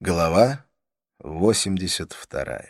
Глава 82.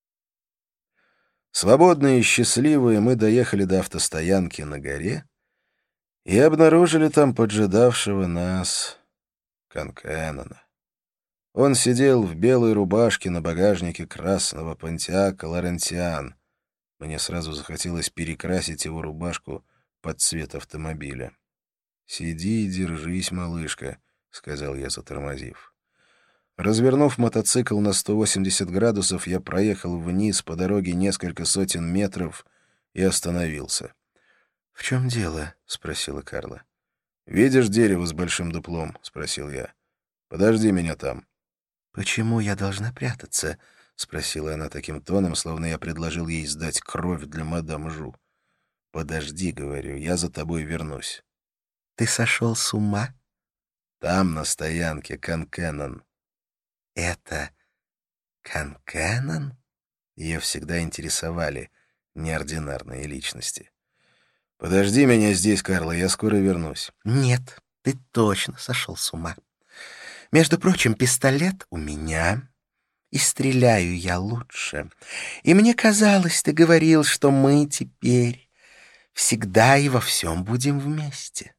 Свободные и счастливые мы доехали до автостоянки на горе и обнаружили там поджидавшего нас Конкеннона. Он сидел в белой рубашке на багажнике красного Понтиака Лорентиан. Мне сразу захотелось перекрасить его рубашку под цвет автомобиля. «Сиди и держись, малышка», — сказал я, затормозив. Развернув мотоцикл на 180 градусов, я проехал вниз по дороге несколько сотен метров и остановился. — В чем дело? — спросила Карла. — Видишь дерево с большим дуплом? — спросил я. — Подожди меня там. — Почему я должна прятаться? — спросила она таким тоном, словно я предложил ей сдать кровь для мадам Жу. — Подожди, — говорю, — я за тобой вернусь. — Ты сошел с ума? — Там, на стоянке, Конкеннон. «Это Конкеннон?» Ее всегда интересовали неординарные личности. «Подожди меня здесь, Карла, я скоро вернусь». «Нет, ты точно сошел с ума. Между прочим, пистолет у меня, и стреляю я лучше. И мне казалось, ты говорил, что мы теперь всегда и во всем будем вместе».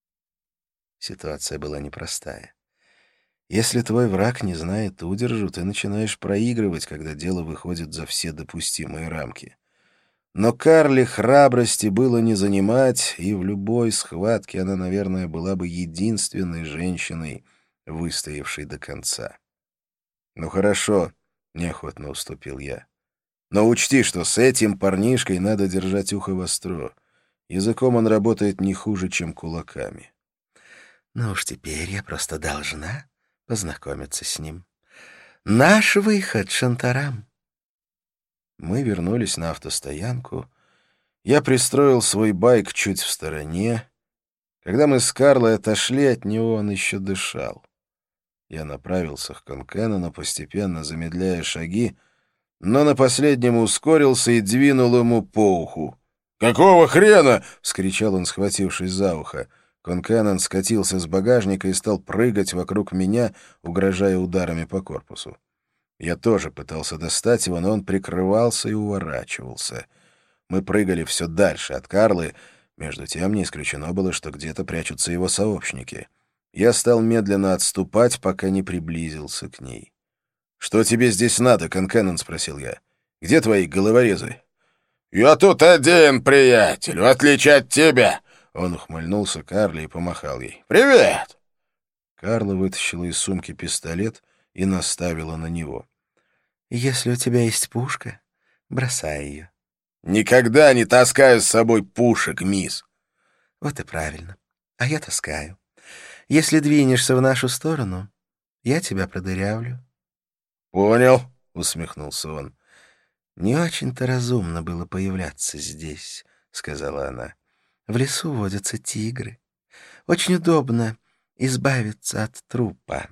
Ситуация была непростая. Если твой враг не знает удержу, ты начинаешь проигрывать, когда дело выходит за все допустимые рамки. Но Карле храбрости было не занимать, и в любой схватке она, наверное, была бы единственной женщиной, выстоявшей до конца. «Ну хорошо», — неохотно уступил я. «Но учти, что с этим парнишкой надо держать ухо востро. Языком он работает не хуже, чем кулаками». «Ну уж теперь я просто должна познакомиться с ним. Наш выход, Шантарам». Мы вернулись на автостоянку. Я пристроил свой байк чуть в стороне. Когда мы с Карлой отошли от него, он еще дышал. Я направился к Конкенону, постепенно замедляя шаги, но на последнем ускорился и двинул ему по уху. «Какого хрена?» — вскричал он, схватившись за ухо. Конкеннон скатился с багажника и стал прыгать вокруг меня, угрожая ударами по корпусу. Я тоже пытался достать его, но он прикрывался и уворачивался. Мы прыгали все дальше от Карлы, между тем не исключено было, что где-то прячутся его сообщники. Я стал медленно отступать, пока не приблизился к ней. «Что тебе здесь надо, Конкеннон?» — спросил я. «Где твои головорезы?» «Я тут один, приятель, в отличие от тебя!» Он ухмыльнулся Карле и помахал ей. «Привет!» Карла вытащила из сумки пистолет и наставила на него. «Если у тебя есть пушка, бросай ее». «Никогда не таскаю с собой пушек, мисс». «Вот и правильно. А я таскаю. Если двинешься в нашу сторону, я тебя продырявлю». «Понял», — усмехнулся он. «Не очень-то разумно было появляться здесь», — сказала она. «В лесу водятся тигры. Очень удобно избавиться от трупа».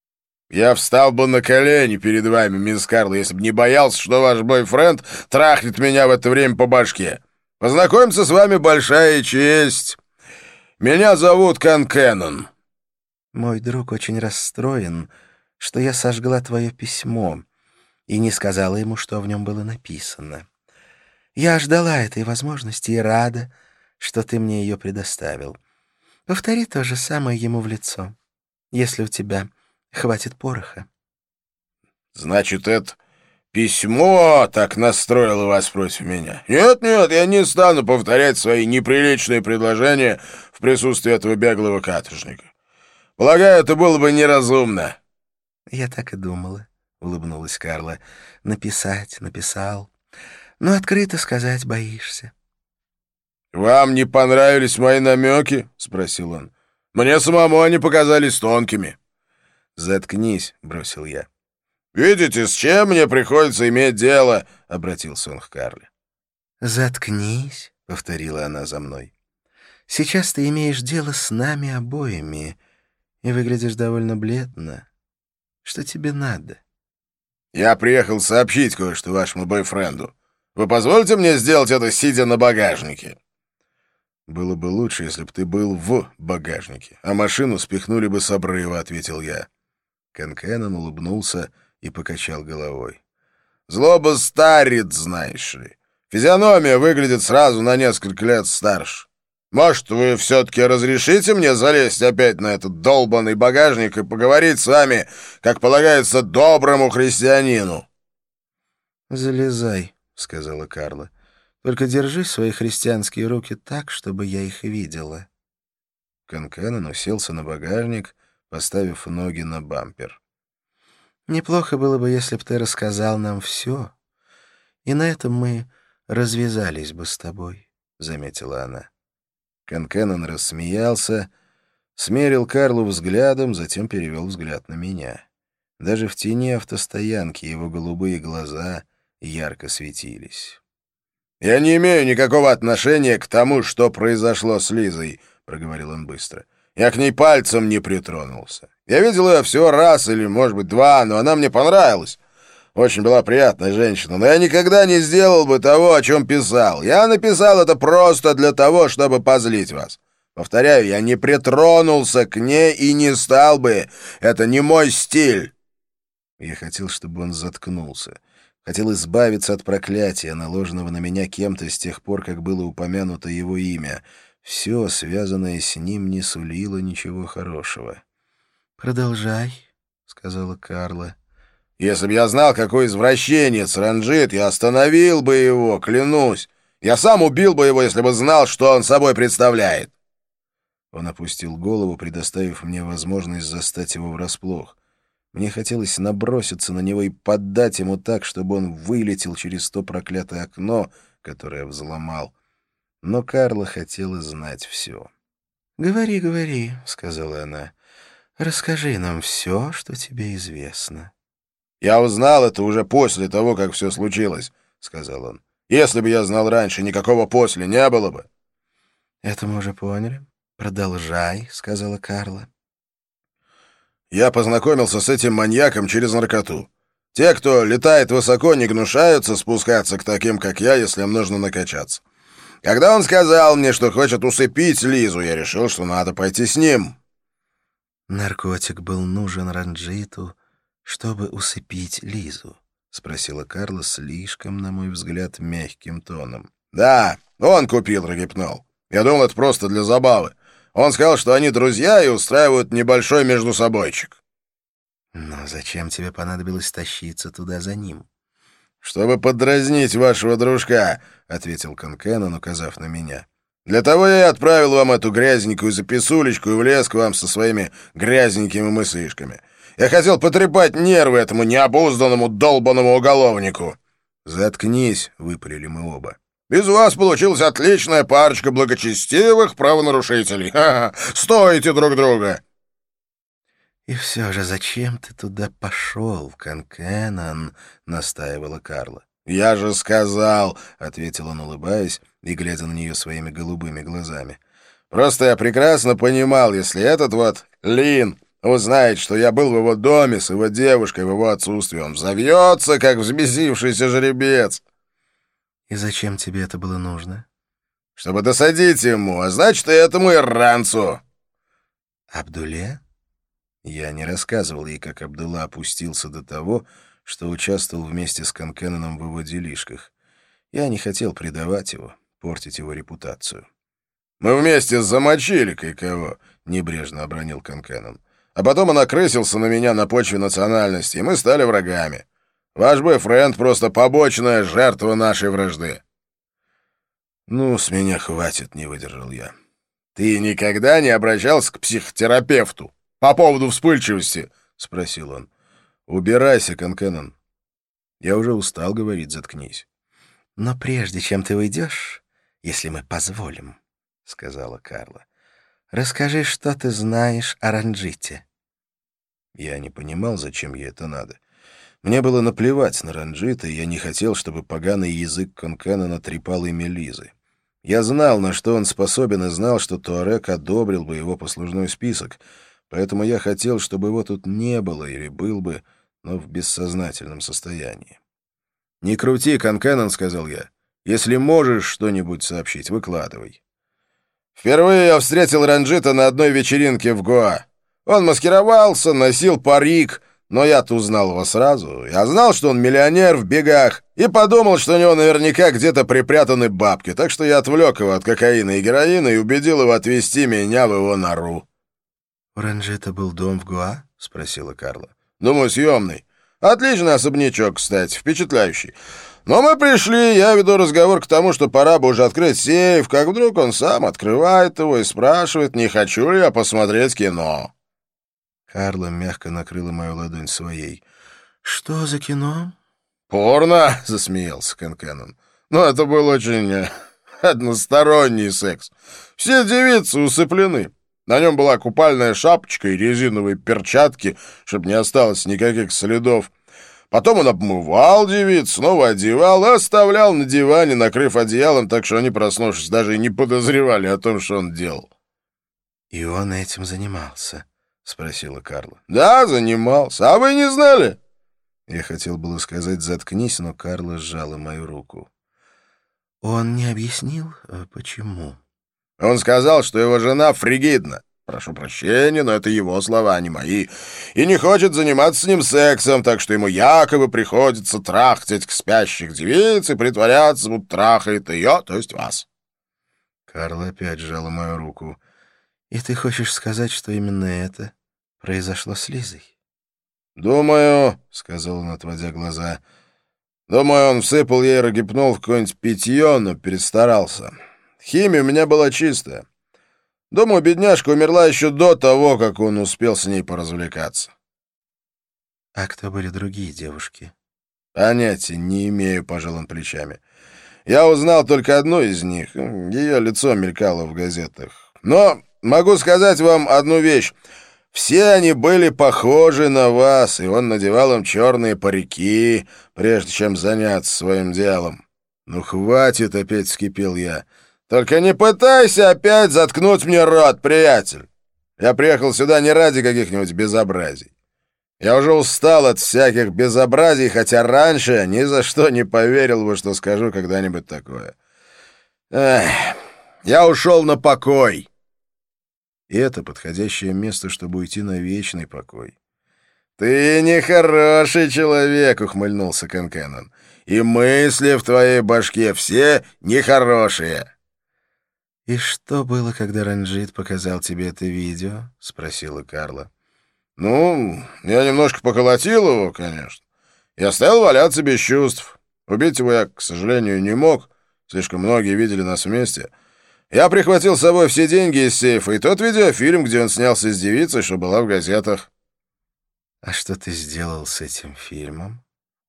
«Я встал бы на колени перед вами, мисс Карла, если бы не боялся, что ваш бойфренд трахнет меня в это время по башке. Познакомиться с вами большая честь. Меня зовут Конкеннон». «Мой друг очень расстроен, что я сожгла твое письмо и не сказала ему, что в нем было написано. Я ждала этой возможности и рада, что ты мне ее предоставил. Повтори то же самое ему в лицо, если у тебя хватит пороха». «Значит, это письмо так настроило вас против меня? Нет, я не стану повторять свои неприличные предложения в присутствии этого беглого каторжника. Полагаю, это было бы неразумно». «Я так и думала», — улыбнулась Карла. Написал, но открыто сказать боишься». «Вам не понравились мои намеки?» — спросил он. «Мне самому они показались тонкими». «Заткнись», — бросил я. «Видите, с чем мне приходится иметь дело?» — обратился он к Карле. «Заткнись», — повторила она за мной. «Сейчас ты имеешь дело с нами обоими и выглядишь довольно бледно. Что тебе надо?» «Я приехал сообщить кое-что вашему бойфренду. Вы позволите мне сделать это, сидя на багажнике?» «Было бы лучше, если бы ты был в багажнике, а машину спихнули бы с обрыва», — ответил я. Конкенен улыбнулся и покачал головой. «Злоба старит, знаешь ли. Физиономия выглядит сразу на несколько лет старше. Может, вы все-таки разрешите мне залезть опять на этот долбанный багажник и поговорить с вами, как полагается доброму христианину?» «Залезай», — сказала Карла. «Только держи свои христианские руки так, чтобы я их видела». Конкенен уселся на багажник, поставив ноги на бампер. «Неплохо было бы, если б ты рассказал нам все, и на этом мы развязались бы с тобой», — заметила она. Конкенен рассмеялся, смерил Карлу взглядом, затем перевел взгляд на меня. Даже в тени автостоянки его голубые глаза ярко светились. «Я не имею никакого отношения к тому, что произошло с Лизой», — проговорил он быстро. «Я к ней пальцем не притронулся. Я видел ее всего раз или, может быть, два, но она мне понравилась. Очень была приятная женщина, но я никогда не сделал бы того, о чем писал. Я написал это просто для того, чтобы позлить вас. Повторяю, я не притронулся к ней и не стал бы. Это не мой стиль». Я хотел, чтобы он заткнулся. Хотел избавиться от проклятия, наложенного на меня кем-то с тех пор, как было упомянуто его имя. Все, связанное с ним, не сулило ничего хорошего. «Продолжай», — сказала Карла. «Если бы я знал, какой извращенец Ранджит, я остановил бы его, клянусь. Я сам убил бы его, если бы знал, что он собой представляет». Он опустил голову, предоставив мне возможность застать его врасплох. Мне хотелось наброситься на него и поддать ему так, чтобы он вылетел через то проклятое окно, которое взломал. Но Карла хотела знать все. «Говори, говори», — сказала она. «Расскажи нам все, что тебе известно». «Я узнал это уже после того, как все случилось», — сказал он. «Если бы я знал раньше, никакого после не было бы». «Это мы уже поняли. Продолжай», — сказала Карла. «Я познакомился с этим маньяком через наркоту. Те, кто летает высоко, не гнушаются спускаться к таким, как я, если им нужно накачаться. Когда он сказал мне, что хочет усыпить Лизу, я решил, что надо пойти с ним». «Наркотик был нужен Ранджиту, чтобы усыпить Лизу?» — спросила Карла слишком, на мой взгляд, мягким тоном. «Да, он купил рогипнол. Я думал, это просто для забавы. Он сказал, что они друзья и устраивают небольшой междусобойчик». «Но зачем тебе понадобилось тащиться туда за ним?» «Чтобы подразнить вашего дружка», — ответил Конкенен, указав на меня. «Для того я и отправил вам эту грязненькую записулечку и влез к вам со своими грязненькими мыслишками. Я хотел потрепать нервы этому необузданному долбанному уголовнику». «Заткнись», — выпалили мы оба. «Из вас получилась отличная парочка благочестивых правонарушителей. Ха-ха, стоите друг друга». «И все же зачем ты туда пошел, Конкенен?» — настаивала Карла. «Я же сказал», — ответил он, улыбаясь и глядя на нее своими голубыми глазами. «Просто я прекрасно понимал, если этот вот Лин узнает, что я был в его доме с его девушкой в его отсутствии, он взовьется, как взбесившийся жеребец». «И зачем тебе это было нужно?» «Чтобы досадить ему, а значит, и этому иранцу». «Абдуле?» Я не рассказывал ей, как Абдулла опустился до того, что участвовал вместе с Конкененом в его делишках. Я не хотел предавать его, портить его репутацию. «Мы вместе замочили кое-кого», — небрежно обронил Конкенен. «А потом он окрысился на меня на почве национальности, и мы стали врагами. Ваш бойфренд — просто побочная жертва нашей вражды». «Ну, с меня хватит», — не выдержал я. «Ты никогда не обращался к психотерапевту по поводу вспыльчивости?» — спросил он. «Убирайся, Конкенен. Я уже устал говорить, заткнись». «Но прежде чем ты уйдешь, если мы позволим», — сказала Карла, — «расскажи, что ты знаешь о Ранджите». Я не понимал, зачем ей это надо. Мне было наплевать на Ранджита, и я не хотел, чтобы поганый язык Конкенена трепал имя Лизы. Я знал, на что он способен, и знал, что Туарек одобрил бы его послужной список, поэтому я хотел, чтобы его тут не было или был бы, но в бессознательном состоянии. «Не крути, Конкенен», — сказал я. «Если можешь что-нибудь сообщить, выкладывай». «Впервые я встретил Ранджита на одной вечеринке в Гоа. Он маскировался, носил парик, Но я-то узнал его сразу. Я знал, что он миллионер в бегах, и подумал, что у него наверняка где-то припрятаны бабки, так что я отвлек его от кокаина и героина и убедил его отвезти меня в его нору». «У Ранжита был дом в Гуа?» — спросила Карла. «Думаю, съемный. Отличный особнячок, кстати, впечатляющий. Но мы пришли, я веду разговор к тому, что пора бы уже открыть сейф, как вдруг он сам открывает его и спрашивает, не хочу ли я посмотреть кино». Карла мягко накрыла мою ладонь своей. «Что за кино?» «Порно!» — засмеялся Конкеннон. «Но это был очень односторонний секс. Все девицы усыплены. На нем была купальная шапочка и резиновые перчатки, чтобы не осталось никаких следов. Потом он обмывал девиц, снова одевал и оставлял на диване, накрыв одеялом, так что они, проснувшись, даже и не подозревали о том, что он делал». «И он этим занимался?» — спросила Карла. «Да, занимался. А вы не знали?» Я хотел было сказать «заткнись», но Карла сжала мою руку. «Он не объяснил, почему?» Он сказал, что его жена фригидна. Прошу прощения, но это его слова, а не мои. И не хочет заниматься с ним сексом, так что ему якобы приходится трахать к спящих девиц и притворяться, будто трахает ее, то есть вас». Карла опять сжала мою руку. «И ты хочешь сказать, что именно это произошло с Лизой?» «Думаю», — сказал он, отводя глаза, — «думаю, он всыпал ей рогипнол в какое-нибудь питье, но перестарался. Химия у меня была чистая. Думаю, бедняжка умерла еще до того, как он успел с ней поразвлекаться». «А кто были другие девушки?» «Понятия не имею», — пожал он плечами. «Я узнал только одну из них. Ее лицо мелькало в газетах. Но могу сказать вам одну вещь. Все они были похожи на вас, и он надевал им черные парики, прежде чем заняться своим делом». «Ну, хватит», — опять вскипел я. «Только не пытайся опять заткнуть мне рот, приятель. Я приехал сюда не ради каких-нибудь безобразий. Я уже устал от всяких безобразий, хотя раньше ни за что не поверил бы, что скажу когда-нибудь такое. Эх, я ушел на покой». И это подходящее место, чтобы уйти на вечный покой. «Ты нехороший человек», — ухмыльнулся Конкеннон. «И мысли в твоей башке все нехорошие». «И что было, когда Ранжит показал тебе это видео?» — спросила Карла. «Ну, я немножко поколотил его, конечно. Я оставил валяться без чувств. Убить его я, к сожалению, не мог. Слишком многие видели нас вместе. Я прихватил с собой все деньги из сейфа и тот видеофильм, где он снялся с девицей, что была в газетах». «А что ты сделал с этим фильмом?»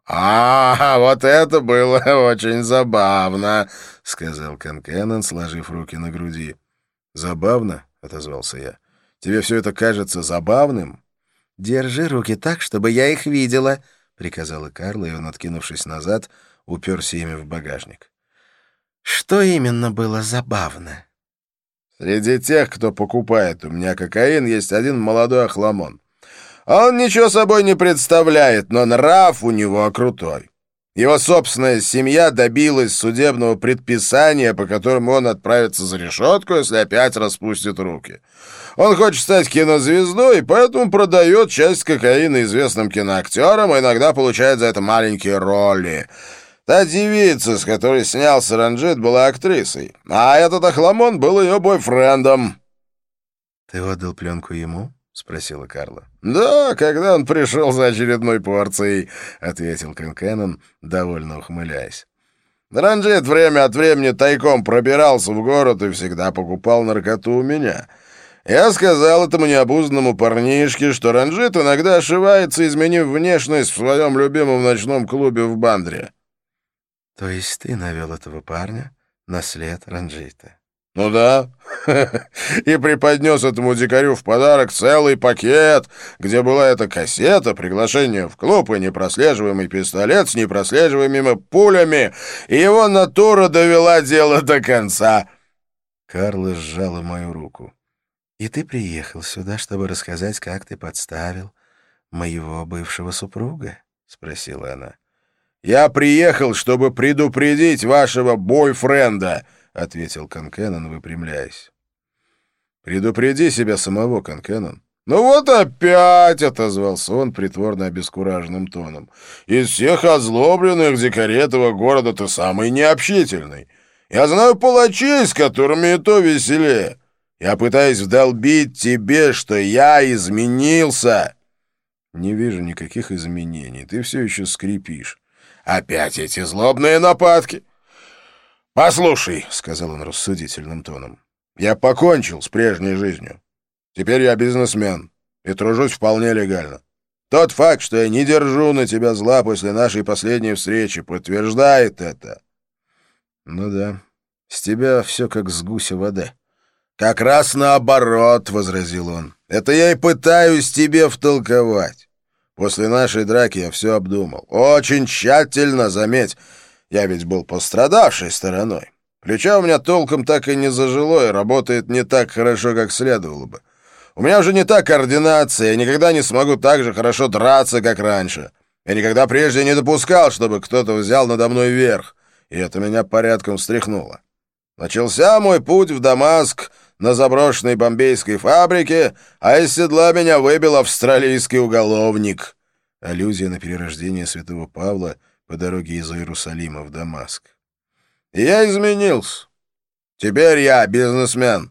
Вот это было очень забавно», — сказал Конкеннон, сложив руки на груди. «Забавно?» — отозвался я. «Тебе все это кажется забавным?» «Держи руки так, чтобы я их видела», — приказала Карла, и он, откинувшись назад, уперся ими в багажник. «Что именно было забавно?» «Среди тех, кто покупает у меня кокаин, есть один молодой охламон. Он ничего собой не представляет, но нрав у него крутой. Его собственная семья добилась судебного предписания, по которому он отправится за решетку, если опять распустит руки. Он хочет стать кинозвездой, и поэтому продает часть кокаина известным киноактерам, и иногда получает за это маленькие роли. Та девица, с которой снялся Ранжит, была актрисой, а этот охламон был ее бойфрендом». «Ты отдал пленку ему?» — спросила Карла. «Да, когда он пришел за очередной порцией», — ответил Конкеннон, довольно ухмыляясь. «Ранжит время от времени тайком пробирался в город и всегда покупал наркоту у меня. Я сказал этому необузданному парнишке, что Ранжит иногда ошибается, изменив внешность в своем любимом ночном клубе в Бандре». «То есть ты навел этого парня на след Ранжита?» «Ну да, и преподнес этому дикарю в подарок целый пакет, где была эта кассета, приглашение в клуб и непрослеживаемый пистолет с непрослеживаемыми пулями, и его натура довела дело до конца». Карла сжала мою руку. «И ты приехал сюда, чтобы рассказать, как ты подставил моего бывшего супруга?» — спросила она. «Я приехал, чтобы предупредить вашего бойфренда», — ответил Конкеннон, выпрямляясь. «Предупреди себя самого, Конкеннон. «Ну вот опять!» — отозвался он притворно обескураженным тоном. «Из всех озлобленных дикарей этого города ты самый необщительный. Я знаю палачей, с которыми и то веселее. Я пытаюсь вдолбить тебе, что я изменился». «Не вижу никаких изменений. Ты все еще скрипишь». «Опять эти злобные нападки!» «Послушай», — сказал он рассудительным тоном, — «я покончил с прежней жизнью. Теперь я бизнесмен и тружусь вполне легально. Тот факт, что я не держу на тебя зла после нашей последней встречи, подтверждает это». «Ну да, с тебя все как с гуся вода». «Как раз наоборот», — возразил он. «Это я и пытаюсь тебе втолковать. После нашей драки я все обдумал. Очень тщательно, заметь. Я ведь был пострадавшей стороной. Плечо у меня толком так и не зажило и работает не так хорошо, как следовало бы. У меня уже не та координация, я никогда не смогу так же хорошо драться, как раньше. Я никогда прежде не допускал, чтобы кто-то взял надо мной верх, и это меня порядком встряхнуло. Начался мой путь в Дамаск на заброшенной бомбейской фабрике, а из седла меня выбил австралийский уголовник». Аллюзия на перерождение святого Павла по дороге из Иерусалима в Дамаск. «И я изменился. Теперь я бизнесмен».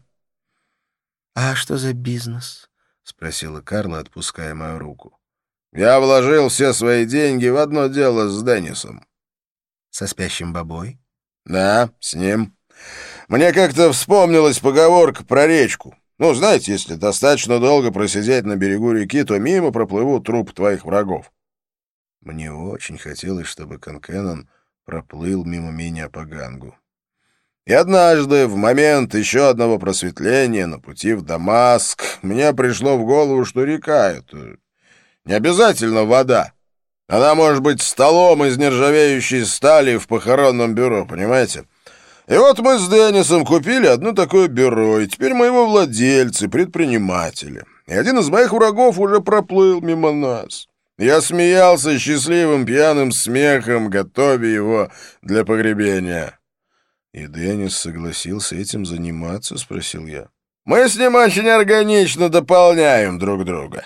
«А что за бизнес?» — спросила Карла, отпуская мою руку. «Я вложил все свои деньги в одно дело с Деннисом». «Со спящим бобой?» «Да, с ним. Мне как-то вспомнилась поговорка про речку. Ну, знаете, если достаточно долго просидеть на берегу реки, то мимо проплывут трупы твоих врагов». Мне очень хотелось, чтобы Конкеннон проплыл мимо меня по Гангу. И однажды, в момент еще одного просветления на пути в Дамаск, мне пришло в голову, что река — это не обязательно вода. Она может быть столом из нержавеющей стали в похоронном бюро, понимаете? И вот мы с Деннисом купили одно такое бюро, и теперь мы его владельцы, предприниматели. И один из моих врагов уже проплыл мимо нас. Я смеялся счастливым пьяным смехом, готовя его для погребения. «И Деннис согласился этим заниматься?» — спросил я. «Мы с ним очень органично дополняем друг друга.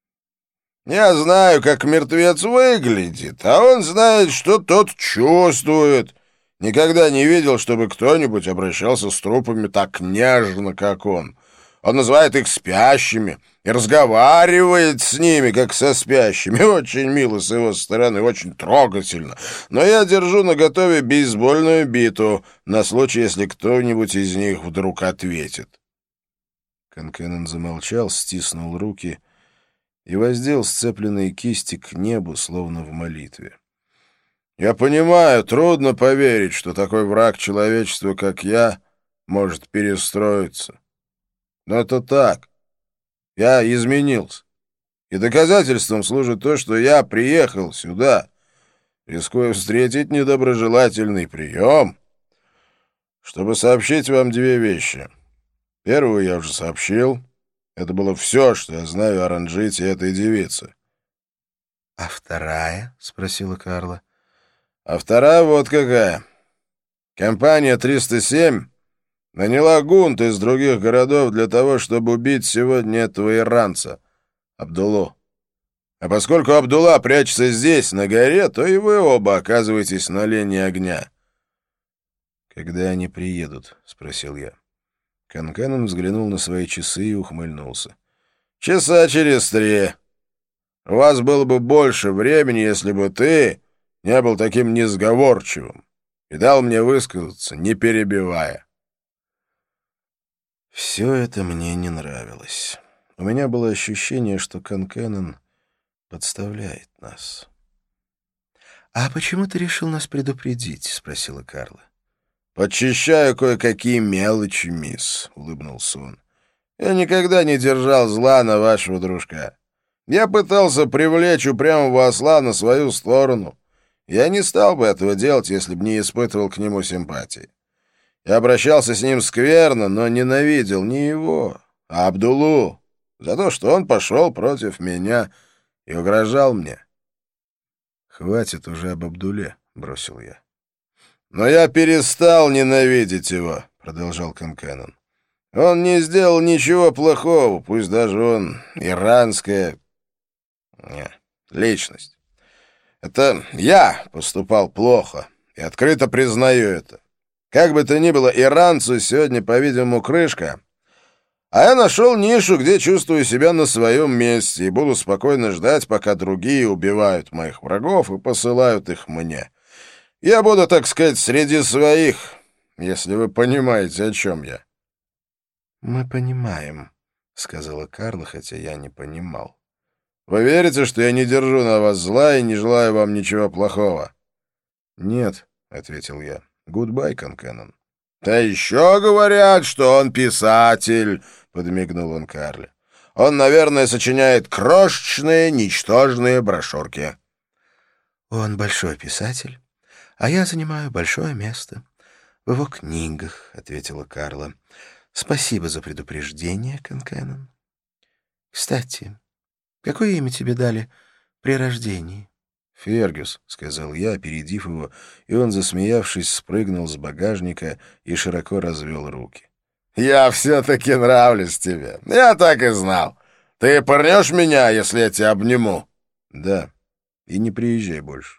Я знаю, как мертвец выглядит, а он знает, что тот чувствует. Никогда не видел, чтобы кто-нибудь обращался с трупами так нежно, как он. Он называет их спящими и разговаривает с ними, как со спящими. Очень мило с его стороны, очень трогательно. Но я держу наготове бейсбольную биту на случай, если кто-нибудь из них вдруг ответит». Конкеннон замолчал, стиснул руки и воздел сцепленные кисти к небу, словно в молитве. «Я понимаю, трудно поверить, что такой враг человечества, как я, может перестроиться. Но это так. Я изменился. И доказательством служит то, что я приехал сюда, рискуя встретить недоброжелательный прием, чтобы сообщить вам две вещи. Первую я уже сообщил. Это было все, что я знаю о Ранджите этой девицы». «А вторая?» — спросила Карла. «А вторая вот какая. Компания 307 наняла гунт из других городов для того, чтобы убить сегодня этого иранца, Абдуллу. А поскольку Абдулла прячется здесь, на горе, то и вы оба оказываетесь на линии огня». «Когда они приедут?» — спросил я. Конкеннон взглянул на свои часы и ухмыльнулся. «Часа через 3. У вас было бы больше времени, если бы ты не был таким несговорчивым и дал мне высказаться, не перебивая». Все это мне не нравилось. У меня было ощущение, что Конкеннон подставляет нас. «А почему ты решил нас предупредить?» — спросила Карла. «Подчищаю кое-какие мелочи, мисс», — улыбнулся он. «Я никогда не держал зла на вашего дружка. Я пытался привлечь упрямого осла на свою сторону. Я не стал бы этого делать, если бы не испытывал к нему симпатии. Я обращался с ним скверно, но ненавидел не его, а Абдуллу за то, что он пошел против меня и угрожал мне». «Хватит уже об Абдулле», — бросил я. «Но я перестал ненавидеть его», — продолжал Конкеннон. Он не сделал ничего плохого, пусть даже он иранская личность. Это я поступал плохо и открыто признаю это. Как бы то ни было, иранцу сегодня, по-видимому, крышка. А я нашел нишу, где чувствую себя на своем месте и буду спокойно ждать, пока другие убивают моих врагов и посылают их мне. Я буду, так сказать, среди своих, если вы понимаете, о чем я. «Мы понимаем», — сказала Карла, хотя я не понимал. «Вы верите, что я не держу на вас зла и не желаю вам ничего плохого?» «Нет», — ответил я. «Гудбай, Конкеннон». «Да еще говорят, что он писатель», — подмигнул он Карле. «Он, наверное, сочиняет крошечные, ничтожные брошюрки». «Он большой писатель, а я занимаю большое место в его книгах», — ответила Карла. «Спасибо за предупреждение, Конкеннон. Кстати, какое имя тебе дали при рождении?» «Фергюс», — сказал я, опередив его, и он, засмеявшись, спрыгнул с багажника и широко развел руки. «Я все-таки нравлюсь тебе. Я так и знал. Ты пырнешь меня, если я тебя обниму?» «Да, и не приезжай больше».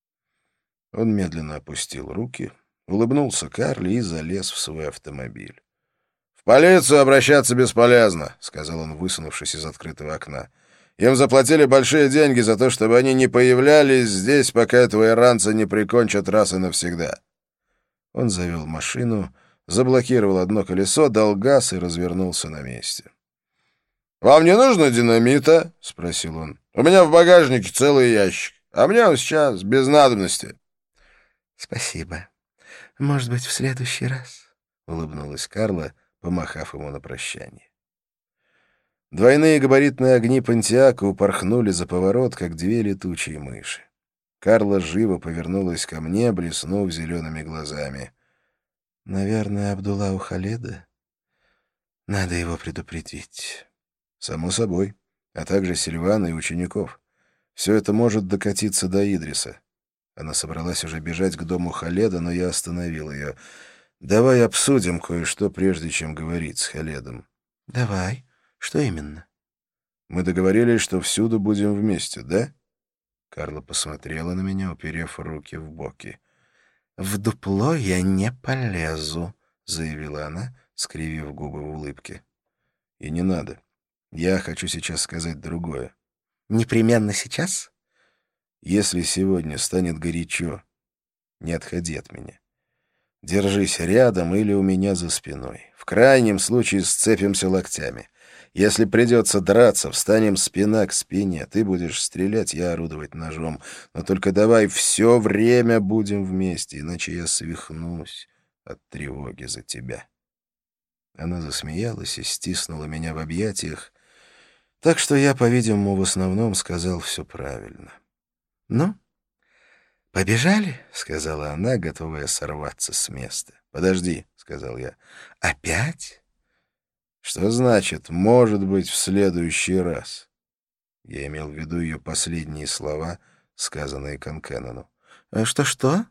Он медленно опустил руки, улыбнулся Карле и залез в свой автомобиль. «В полицию обращаться бесполезно», — сказал он, высунувшись из открытого окна. «Им заплатили большие деньги за то, чтобы они не появлялись здесь, пока этого иранца не прикончат раз и навсегда». Он завел машину, заблокировал одно колесо, дал газ и развернулся на месте. «Вам не нужно динамита?» — спросил он. «У меня в багажнике целый ящик, а мне он сейчас без надобности». «Спасибо. Может быть, в следующий раз?» — улыбнулась Карла, помахав ему на прощание. Двойные габаритные огни Понтиака упорхнули за поворот, как две летучие мыши. Карла живо повернулась ко мне, блеснув зелеными глазами. «Наверное, Абдулла у Халеда? Надо его предупредить». «Само собой, а также Сильвана и учеников. Все это может докатиться до Идриса». Она собралась уже бежать к дому Халеда, но я остановил ее. «Давай обсудим кое-что, прежде чем говорить с Халедом». «Давай. Что именно?» «Мы договорились, что всюду будем вместе, да?» Карла посмотрела на меня, уперев руки в боки. «В дупло я не полезу», — заявила она, скривив губы в улыбке. «И не надо. Я хочу сейчас сказать другое». «Непременно сейчас?» «Если сегодня станет горячо, не отходи от меня. Держись рядом или у меня за спиной. В крайнем случае сцепимся локтями. Если придется драться, встанем спина к спине. Ты будешь стрелять, я орудовать ножом. Но только давай все время будем вместе, иначе я свихнусь от тревоги за тебя». Она засмеялась и стиснула меня в объятиях, так что я, по-видимому, в основном сказал все правильно. «Ну, побежали?» — сказала она, готовая сорваться с места. «Подожди», — сказал я. «Опять?» «Что значит «может быть, в следующий раз»?» Я имел в виду ее последние слова, сказанные Конкеннону. «Что-что?»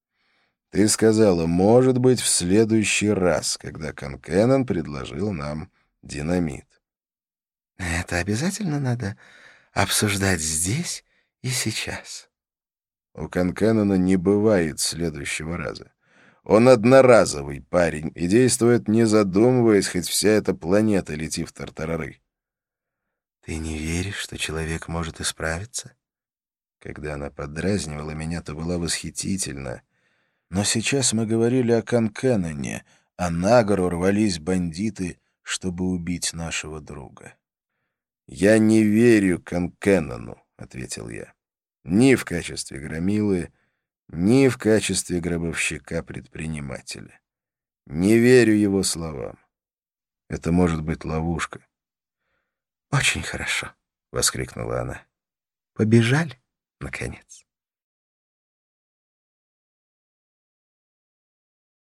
«Ты сказала «может быть, в следующий раз», когда Конкеннон предложил нам динамит». «Это обязательно надо обсуждать здесь и сейчас?» У Конкеннона не бывает следующего раза. Он одноразовый парень и действует, не задумываясь, хоть вся эта планета летит в тартарары. «Ты не веришь, что человек может исправиться?» Когда она поддразнивала меня, то была восхитительна. Но сейчас мы говорили о Конкенноне, а на гору рвались бандиты, чтобы убить нашего друга. «Я не верю Конкеннону», — ответил я. «Ни в качестве громилы, ни в качестве гробовщика-предпринимателя. Не верю его словам. Это может быть ловушка». «Очень хорошо», — воскликнула она. «Побежали, наконец».